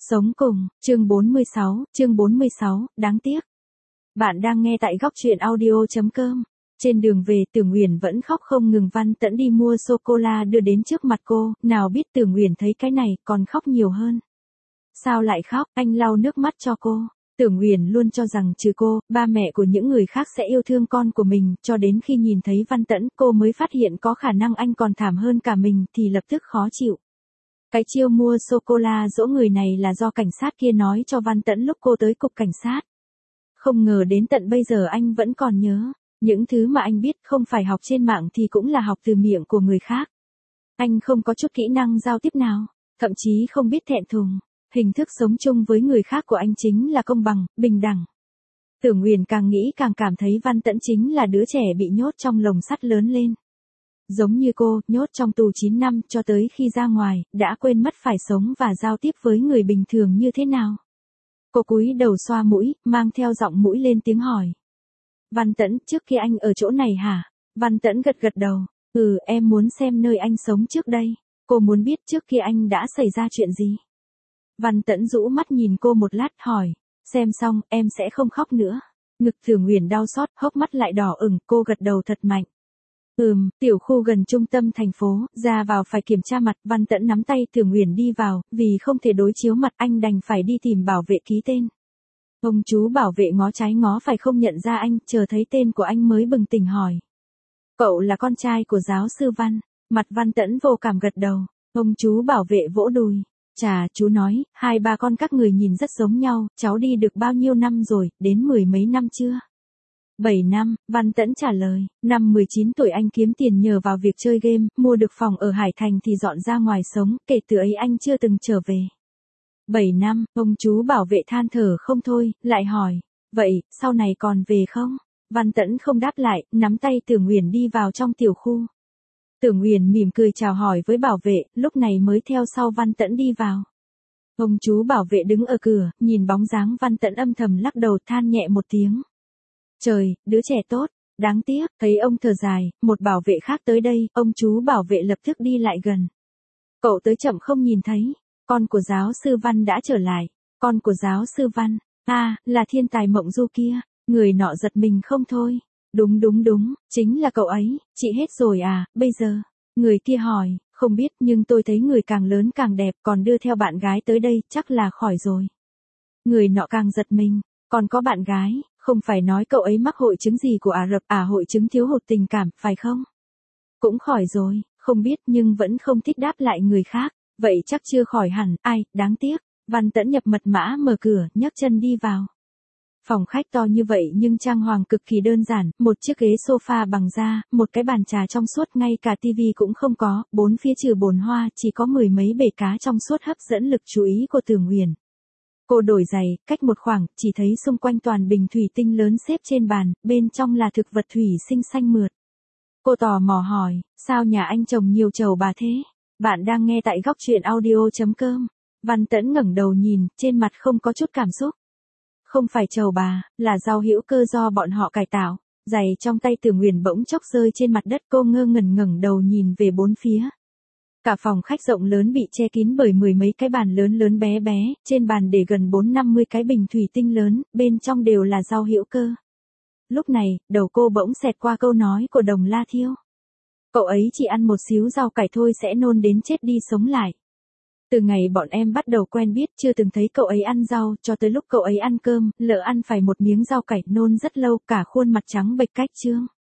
Sống cùng, chương 46, đáng tiếc. Bạn đang nghe tại góc truyện audio.com. Trên đường về Tưởng Uyển vẫn khóc không ngừng. Văn Tẫn đi mua sô-cô-la đưa đến trước mặt cô, nào biết Tưởng Uyển thấy cái này còn khóc nhiều hơn. Sao lại khóc? Anh lau nước mắt cho cô. Tưởng Uyển luôn cho rằng trừ cô, ba mẹ của những người khác sẽ yêu thương con của mình, cho đến khi nhìn thấy Văn Tẫn cô mới phát hiện có khả năng anh còn thảm hơn cả mình thì lập tức khó chịu. Cái chiêu mua sô-cô-la dỗ người này là do cảnh sát kia nói cho Văn Tẫn lúc cô tới cục cảnh sát. Không ngờ đến tận bây giờ anh vẫn còn nhớ. Những thứ mà anh biết không phải học trên mạng thì cũng là học từ miệng của người khác. Anh không có chút kỹ năng giao tiếp nào, thậm chí không biết thẹn thùng. Hình thức sống chung với người khác của anh chính là công bằng, bình đẳng. Tưởng Uyển càng nghĩ càng cảm thấy Văn Tẫn chính là đứa trẻ bị nhốt trong lồng sắt lớn lên. Giống như cô, nhốt trong tù 9 năm cho tới khi ra ngoài, đã quên mất phải sống và giao tiếp với người bình thường như thế nào. Cô cúi đầu xoa mũi, mang theo giọng mũi lên tiếng hỏi. Văn Tẫn, trước kia anh ở chỗ này hả? Văn Tẫn gật gật đầu. Em muốn xem nơi anh sống trước đây. Cô muốn biết trước kia anh đã xảy ra chuyện gì. Văn Tẫn rũ mắt nhìn cô một lát hỏi. Xem xong, em sẽ không khóc nữa. Ngực Tưởng Uyển đau xót, hốc mắt lại đỏ ửng, cô gật đầu thật mạnh. Tiểu khu gần trung tâm thành phố, ra vào phải kiểm tra mặt. Văn Tẫn nắm tay Tưởng Uyển đi vào, vì không thể đối chiếu mặt anh đành phải đi tìm bảo vệ ký tên. Ông chú bảo vệ ngó trái ngó phải không nhận ra anh, chờ thấy tên của anh mới bừng tỉnh hỏi. Cậu là con trai của giáo sư Văn. Mặt Văn Tẫn vô cảm gật đầu. Ông chú bảo vệ vỗ đùi. Chà, chú nói, hai ba con các người nhìn rất giống nhau, cháu đi được bao nhiêu năm rồi, đến 10 mấy năm chưa? 7 năm, Văn Tẫn trả lời. Năm 19 tuổi anh kiếm tiền nhờ vào việc chơi game, mua được phòng ở Hải Thành thì dọn ra ngoài sống, kể từ ấy anh chưa từng trở về. 7 năm, ông chú bảo vệ than thở không thôi, lại hỏi. Vậy, sau này còn về không? Văn Tẫn không đáp lại, nắm tay Tưởng Uyển đi vào trong tiểu khu. Tưởng Uyển mỉm cười chào hỏi với bảo vệ, lúc này mới theo sau Văn Tẫn đi vào. Ông chú bảo vệ đứng ở cửa, nhìn bóng dáng Văn Tẫn âm thầm lắc đầu than nhẹ một tiếng. Trời, đứa trẻ tốt, đáng tiếc, thấy ông thở dài, một bảo vệ khác tới đây, ông chú bảo vệ lập tức đi lại gần. Cậu tới chậm không nhìn thấy, con của giáo sư Văn đã trở lại, con của giáo sư Văn, là thiên tài Mộng Du kia, người nọ giật mình không thôi. Đúng, chính là cậu ấy, chị hết rồi à, bây giờ, người kia hỏi, không biết nhưng tôi thấy người càng lớn càng đẹp còn đưa theo bạn gái tới đây, chắc là khỏi rồi. Người nọ càng giật mình, còn có bạn gái, không phải nói cậu ấy mắc hội chứng gì của Ả Rập à, hội chứng thiếu hụt tình cảm, phải không? Cũng khỏi rồi, không biết nhưng vẫn không thích đáp lại người khác, vậy chắc chưa khỏi hẳn, ai, đáng tiếc. Văn Tẫn nhập mật mã mở cửa, nhấc chân đi vào. Phòng khách to như vậy nhưng trang hoàng cực kỳ đơn giản, một chiếc ghế sofa bằng da, một cái bàn trà trong suốt, ngay cả tivi cũng không có, bốn phía trừ bồn hoa chỉ có 10 mấy bể cá trong suốt hấp dẫn lực chú ý của Tưởng Uyển. Cô đổi giày, cách một khoảng, chỉ thấy xung quanh toàn bình thủy tinh lớn xếp trên bàn, bên trong là thực vật thủy sinh xanh mượt. Cô tò mò hỏi, sao nhà anh trồng nhiều trầu bà thế? Bạn đang nghe tại góc truyện audio.com. Văn Tẫn ngẩng đầu nhìn, trên mặt không có chút cảm xúc. Không phải trầu bà, là rau hữu cơ do bọn họ cải tạo. Giày trong tay Tưởng Uyển bỗng chốc rơi trên mặt đất, cô ngơ ngẩn ngẩng đầu nhìn về bốn phía. Cả phòng khách rộng lớn bị che kín bởi 10 mấy cái bàn lớn lớn bé bé, trên bàn để gần 4-50 cái bình thủy tinh lớn, bên trong đều là rau hữu cơ. Lúc này, đầu cô bỗng xẹt qua câu nói của Đồng La Thiêu. Cậu ấy chỉ ăn một xíu rau cải thôi sẽ nôn đến chết đi sống lại. Từ ngày bọn em bắt đầu quen biết chưa từng thấy cậu ấy ăn rau, cho tới lúc cậu ấy ăn cơm, lỡ ăn phải một miếng rau cải nôn rất lâu, cả khuôn mặt trắng bệch cách trương.